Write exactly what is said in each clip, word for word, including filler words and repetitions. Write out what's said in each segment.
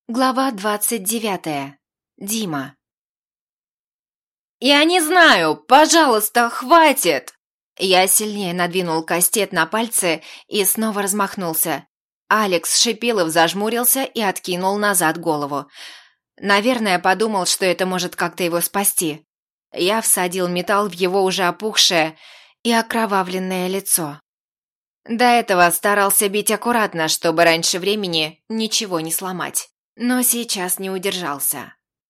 Глава двадцать девятая. Дима. «Я не знаю! Пожалуйста, хватит!» Я сильнее надвинул кастет на пальцы и снова размахнулся. Алекс Шипилов зажмурился и откинул назад голову. Наверное, подумал, что это может как-то его спасти. Я всадил металл в его уже опухшее и окровавленное лицо. До этого старался бить аккуратно, чтобы раньше времени ничего не сломать. Но сейчас не удержался.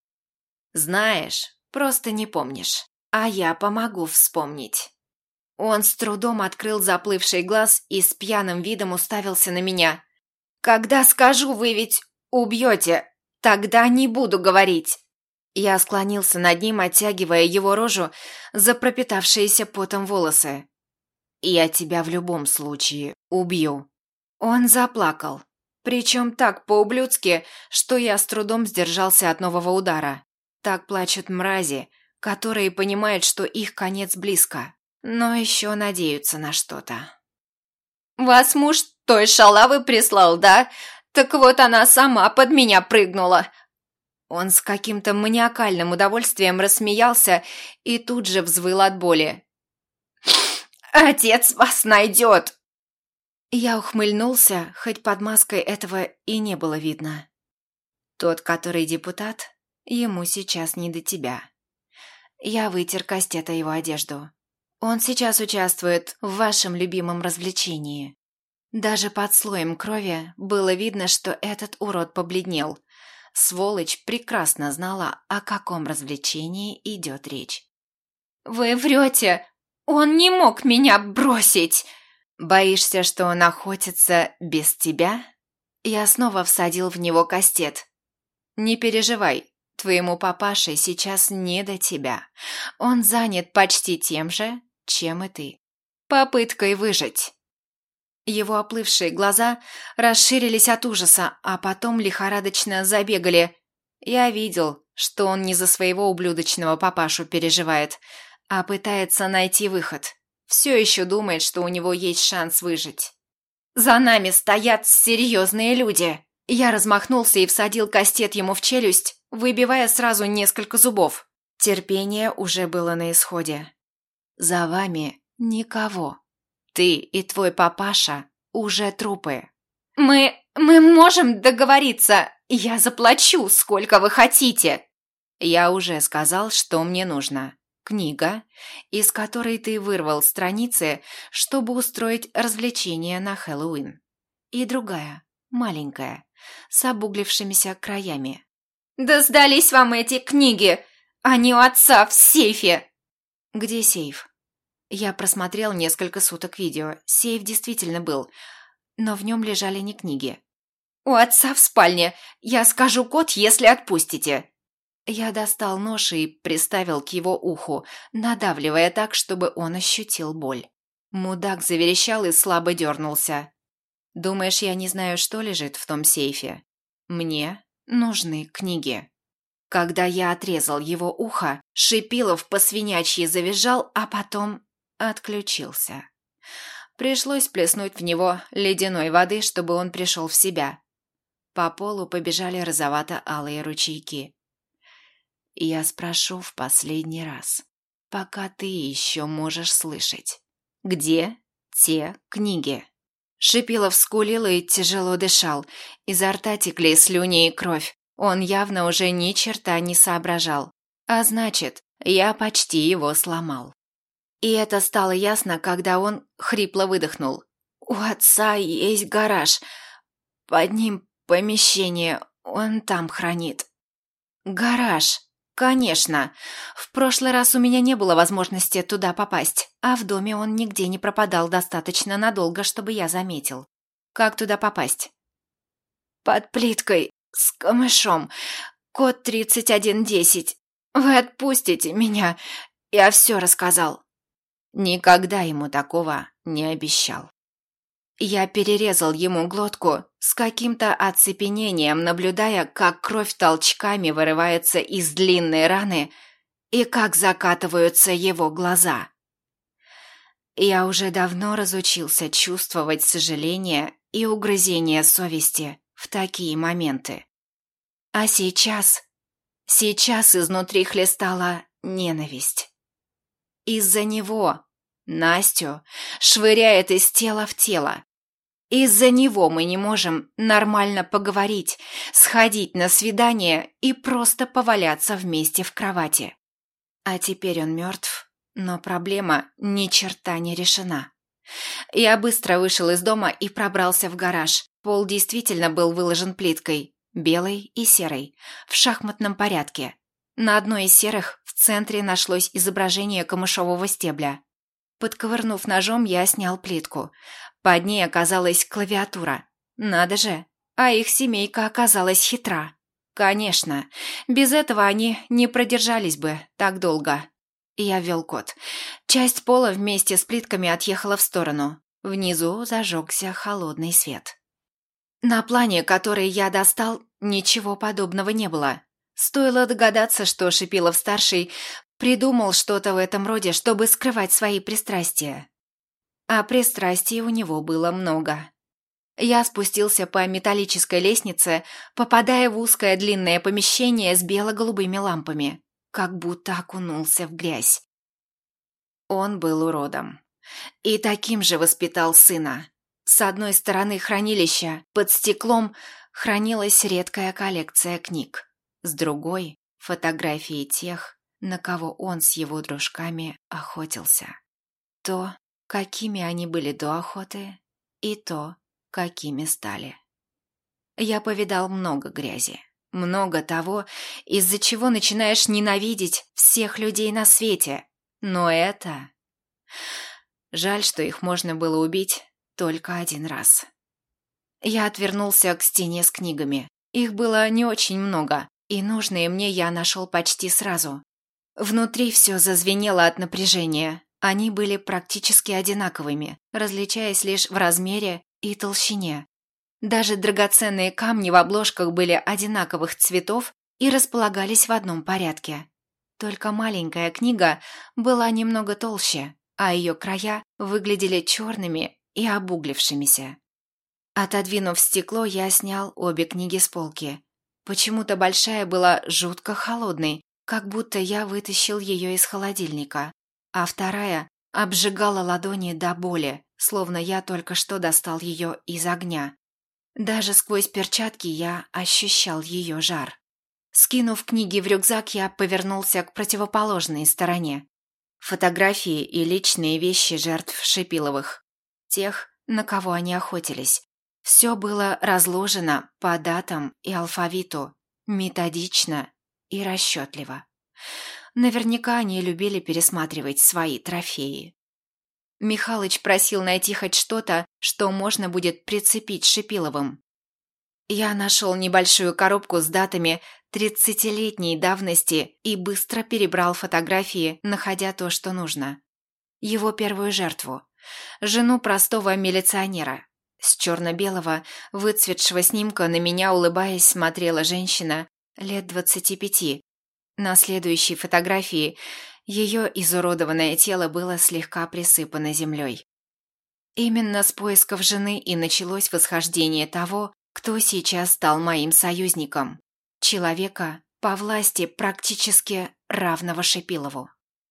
Знаешь, просто не помнишь, а я помогу вспомнить. Он с трудом открыл заплывший глаз и с пьяным видом уставился на меня. Когда скажу, вы ведь убьете, тогда не буду говорить. Я склонился над ним, оттягивая его рожу за пропитавшиеся потом волосы. Я тебя в любом случае убью. Он заплакал. Причем так по-ублюдски, что я с трудом сдержался от нового удара. Так плачут мрази, которые понимают, что их конец близко, но еще надеются на что-то. «Вас муж той шалавы прислал, да? Так вот она сама под меня прыгнула!» Он с каким-то маниакальным удовольствием рассмеялся и тут же взвыл от боли. «Отец вас найдет!» Я ухмыльнулся, хоть под маской этого и не было видно. Тот, который депутат, ему сейчас не до тебя. Я вытер кастета его одежду. Он сейчас участвует в вашем любимом развлечении. Даже под слоем крови было видно, что этот урод побледнел. Сволочь прекрасно знала, о каком развлечении идет речь. «Вы врете! Он не мог меня бросить!» «Боишься, что он охотится без тебя?» Я снова всадил в него кастет. «Не переживай, твоему папаше сейчас не до тебя. Он занят почти тем же, чем и ты. Попыткой выжить». Его оплывшие глаза расширились от ужаса, а потом лихорадочно забегали. Я видел, что он не за своего ублюдочного папашу переживает, а пытается найти выход. Все еще думает, что у него есть шанс выжить. «За нами стоят серьезные люди!» Я размахнулся и всадил кастет ему в челюсть, выбивая сразу несколько зубов. Терпение уже было на исходе. «За вами никого. Ты и твой папаша уже трупы». «Мы... мы можем договориться. Я заплачу, сколько вы хотите». «Я уже сказал, что мне нужно. Книга, из которой ты вырвал страницы, чтобы устроить развлечение на Хэллоуин. И другая, маленькая, с обуглившимися краями». «Да сдались вам эти книги! Они у отца в сейфе!» «Где сейф?» Я просмотрел несколько суток видео. Сейф действительно был, но в нем лежали не книги. «У отца в спальне. Я скажу код, если отпустите». Я достал нож и приставил к его уху, надавливая так, чтобы он ощутил боль. Мудак заверещал и слабо дернулся. «Думаешь, я не знаю, что лежит в том сейфе? Мне нужны книги». Когда я отрезал его ухо, Шипилов по-свинячьи завизжал, а потом отключился. Пришлось плеснуть в него ледяной воды, чтобы он пришел в себя. По полу побежали розовато-алые ручейки. Я спрошу в последний раз, пока ты еще можешь слышать. Где те книги?» Шипилов скулил и тяжело дышал. Изо рта текли слюни и кровь. Он явно уже ни черта не соображал. А значит, я почти его сломал. И это стало ясно, когда он хрипло выдохнул. «У отца есть гараж. Под ним помещение, он там хранит». «Гараж? Конечно. В прошлый раз у меня не было возможности туда попасть, а в доме он нигде не пропадал достаточно надолго, чтобы я заметил. Как туда попасть?» «Под плиткой, с камышом. Код тридцать один десять. Вы отпустите меня. Я все рассказал». Никогда ему такого не обещал. Я перерезал ему глотку с каким-то оцепенением, наблюдая, как кровь толчками вырывается из длинной раны и как закатываются его глаза. Я уже давно разучился чувствовать сожаление и угрызение совести в такие моменты. А сейчас... Сейчас изнутри хлестала ненависть. Из-за него Настю швыряет из тела в тело. Из-за него мы не можем нормально поговорить, сходить на свидание и просто поваляться вместе в кровати. А теперь он мертв, но проблема ни черта не решена. Я быстро вышел из дома и пробрался в гараж. Пол действительно был выложен плиткой, белой и серой, в шахматном порядке. На одной из серых в центре нашлось изображение камышового стебля. Подковырнув ножом, я снял плитку. Под ней оказалась клавиатура. Надо же, а их семейка оказалась хитра. Конечно, без этого они не продержались бы так долго. Я ввел код. Часть пола вместе с плитками отъехала в сторону. Внизу зажегся холодный свет. На плане, который я достал, ничего подобного не было. Стоило догадаться, что Шипилов-старший придумал что-то в этом роде, чтобы скрывать свои пристрастия. А пристрастий у него было много. Я спустился по металлической лестнице, попадая в узкое длинное помещение с бело-голубыми лампами, как будто окунулся в грязь. Он был уродом. И таким же воспитал сына. С одной стороны хранилища, под стеклом, хранилась редкая коллекция книг. С другой – фотографии тех, на кого он с его дружками охотился. То, какими они были до охоты, и то, какими стали. Я повидал много грязи, много того, из-за чего начинаешь ненавидеть всех людей на свете. Но это... Жаль, что их можно было убить только один раз. Я отвернулся к стене с книгами. Их было не очень много, и нужные мне я нашел почти сразу. Внутри все зазвенело от напряжения. Они были практически одинаковыми, различаясь лишь в размере и толщине. Даже драгоценные камни в обложках были одинаковых цветов и располагались в одном порядке. Только маленькая книга была немного толще, а ее края выглядели черными и обуглившимися. Отодвинув стекло, я снял обе книги с полки. Почему-то большая была жутко холодной, как будто я вытащил ее из холодильника, а вторая обжигала ладони до боли, словно я только что достал ее из огня. Даже сквозь перчатки я ощущал ее жар. Скинув книги в рюкзак, я повернулся к противоположной стороне. Фотографии и личные вещи жертв Шипиловых. Тех, на кого они охотились. Все было разложено по датам и алфавиту, методично и расчетливо. Наверняка они любили пересматривать свои трофеи. Михалыч просил найти хоть что-то, что можно будет прицепить Шипиловым. Я нашел небольшую коробку с датами тридцатилетней давности и быстро перебрал фотографии, находя то, что нужно. Его первую жертву. Жену простого милиционера. С черно-белого, выцветшего снимка на меня, улыбаясь, смотрела женщина лет двадцати пяти. На следующей фотографии ее изуродованное тело было слегка присыпано землей. Именно с поисков жены и началось восхождение того, кто сейчас стал моим союзником. Человека по власти практически равного Шипилову.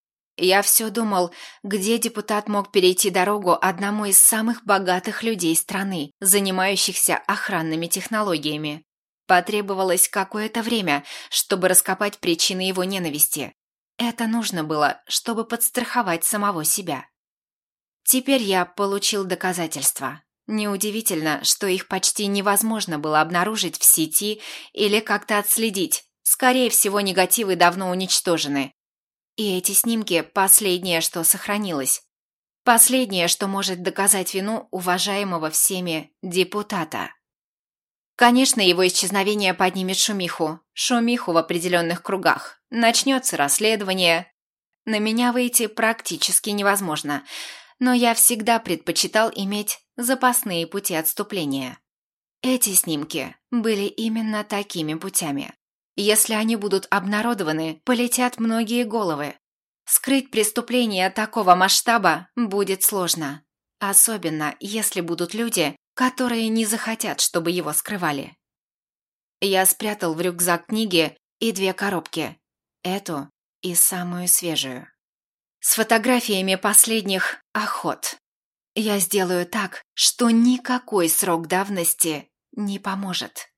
Я все думал, где депутат мог перейти дорогу одному из самых богатых людей страны, занимающихся охранными технологиями. Потребовалось какое-то время, чтобы раскопать причины его ненависти. Это нужно было, чтобы подстраховать самого себя. Теперь я получил доказательства. Неудивительно, что их почти невозможно было обнаружить в сети или как-то отследить. Скорее всего, негативы давно уничтожены. И эти снимки – последнее, что сохранилось. Последнее, что может доказать вину уважаемого всеми депутата. Конечно, его исчезновение поднимет шумиху. Шумиху в определенных кругах. Начнется расследование. На меня выйти практически невозможно. Но я всегда предпочитал иметь запасные пути отступления. Эти снимки были именно такими путями. Если они будут обнародованы, полетят многие головы. Скрыть преступление такого масштаба будет сложно. Особенно, если будут люди, которые не захотят, чтобы его скрывали. Я спрятал в рюкзак книги и две коробки. Эту и самую свежую. С фотографиями последних охот. Я сделаю так, что никакой срок давности не поможет.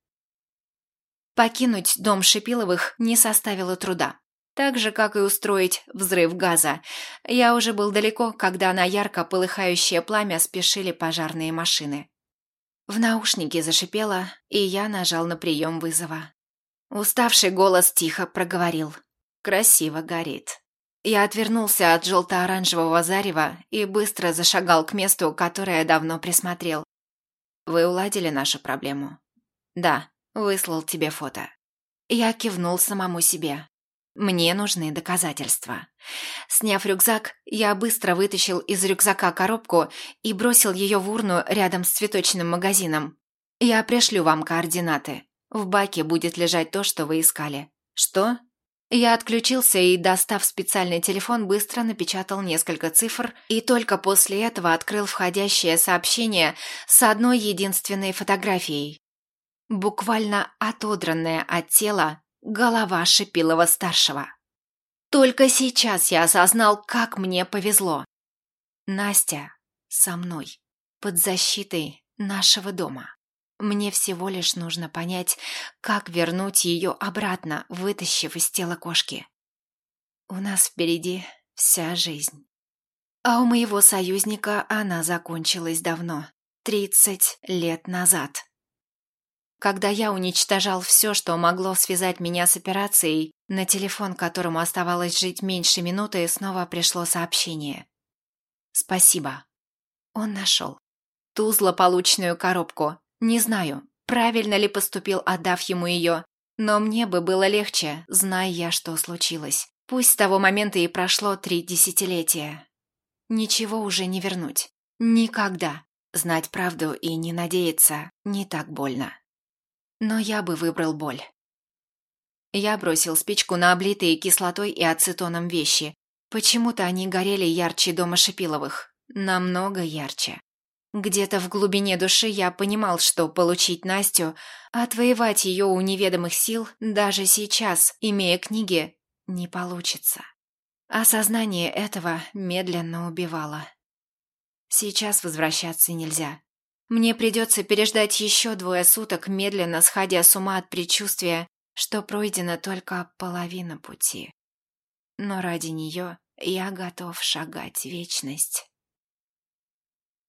Покинуть дом Шипиловых не составило труда. Так же, как и устроить взрыв газа. Я уже был далеко, когда на ярко полыхающее пламя спешили пожарные машины. В наушнике зашипело, и я нажал на прием вызова. Уставший голос тихо проговорил. «Красиво горит». Я отвернулся от желто-оранжевого зарева и быстро зашагал к месту, которое давно присмотрел. «Вы уладили нашу проблему?» «Да, выслал тебе фото». Я кивнул самому себе. Мне нужны доказательства. Сняв рюкзак, я быстро вытащил из рюкзака коробку и бросил ее в урну рядом с цветочным магазином. Я пришлю вам координаты. В баке будет лежать то, что вы искали. Что? Я отключился и, достав специальный телефон, быстро напечатал несколько цифр и только после этого открыл входящее сообщение с одной единственной фотографией. Буквально отодранная от тела голова Шипилова-старшего. Только сейчас я осознал, как мне повезло. Настя со мной, под защитой нашего дома. Мне всего лишь нужно понять, как вернуть ее обратно, вытащив из тела кошки. У нас впереди вся жизнь. А у моего союзника она закончилась давно, тридцать лет назад. Когда я уничтожал все, что могло связать меня с операцией, на телефон, которому оставалось жить меньше минуты, снова пришло сообщение. «Спасибо». Он нашел ту злополучную коробку. Не знаю, правильно ли поступил, отдав ему ее, но мне бы было легче, зная я, что случилось. Пусть с того момента и прошло три десятилетия. Ничего уже не вернуть. Никогда. Знать правду и не надеяться не так больно. Но я бы выбрал боль. Я бросил спичку на облитые кислотой и ацетоном вещи. Почему-то они горели ярче дома Шипиловых. Намного ярче. Где-то в глубине души я понимал, что получить Настю, отвоевать ее у неведомых сил, даже сейчас, имея книги, не получится. Осознание этого медленно убивало. Сейчас возвращаться нельзя. Мне придется переждать еще двое суток, медленно сходя с ума от предчувствия, что пройдена только половина пути. Но ради нее я готов шагать в вечность.